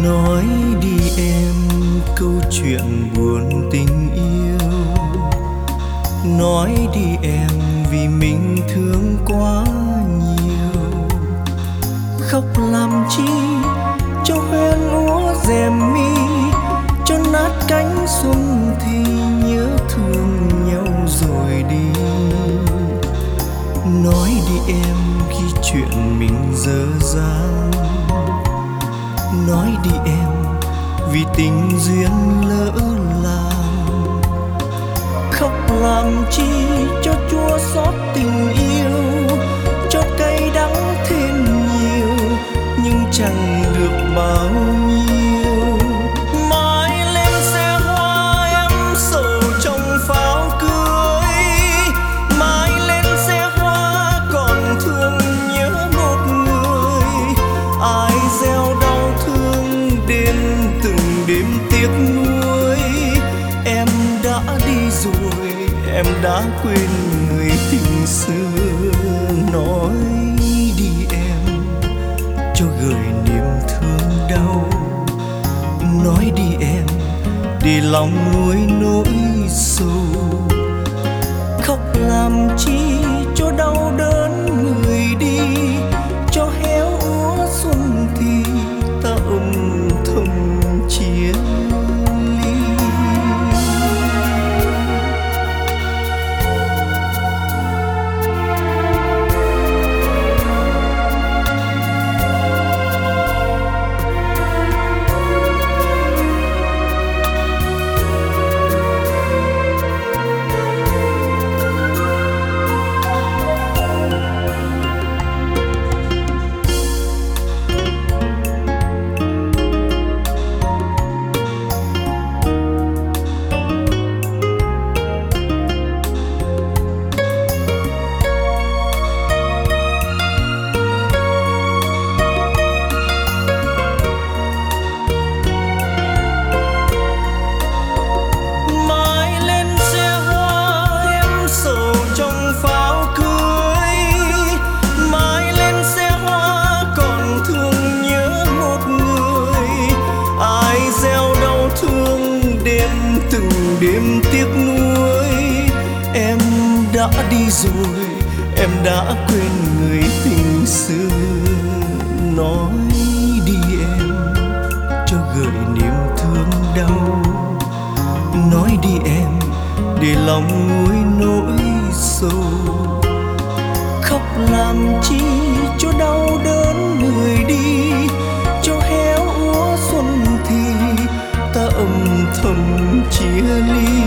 Nói đi em câu chuyện buồn tình yêu, nói đi em vì mình thương quá nhiều. Khóc làm chi cho hoen úa rèm mi, cho nát cánh xuân thì nhớ thương nhau rồi đi. Nói đi em khi chuyện mình dở dang, nói đi em vì tình duyên lỡ làng. Khóc làm chi cho chua xót tình yêu, cho cay đắng thêm nhiều nhưng chẳng được bao nhiêu. Mãi lên xe hoa em sầu trong pháo cưới, mãi lên xe hoa còn thương nhớ một người. Ai gieo đau thương đêm từng đêm tiếc nuối, em đã đi rồi, em đã quên người tình xưa. Nói đi em cho gợi niềm thương đau, nói đi em để lòng nuối nỗi sầu. Khóc làm chi cho đau đớn người đi, cho héo úa xuân thì ta âm thầm chia ly. Từng đêm tiếc nuối, em đã đi rồi, em đã quên người tình xưa. Nói đi em cho gợi niềm thương đau, nói đi em để lòng nguôi nỗi sầu. Khóc làm chi cho đau đớn người đi, cho héo úa xuân thì ta âm thầm chia ly.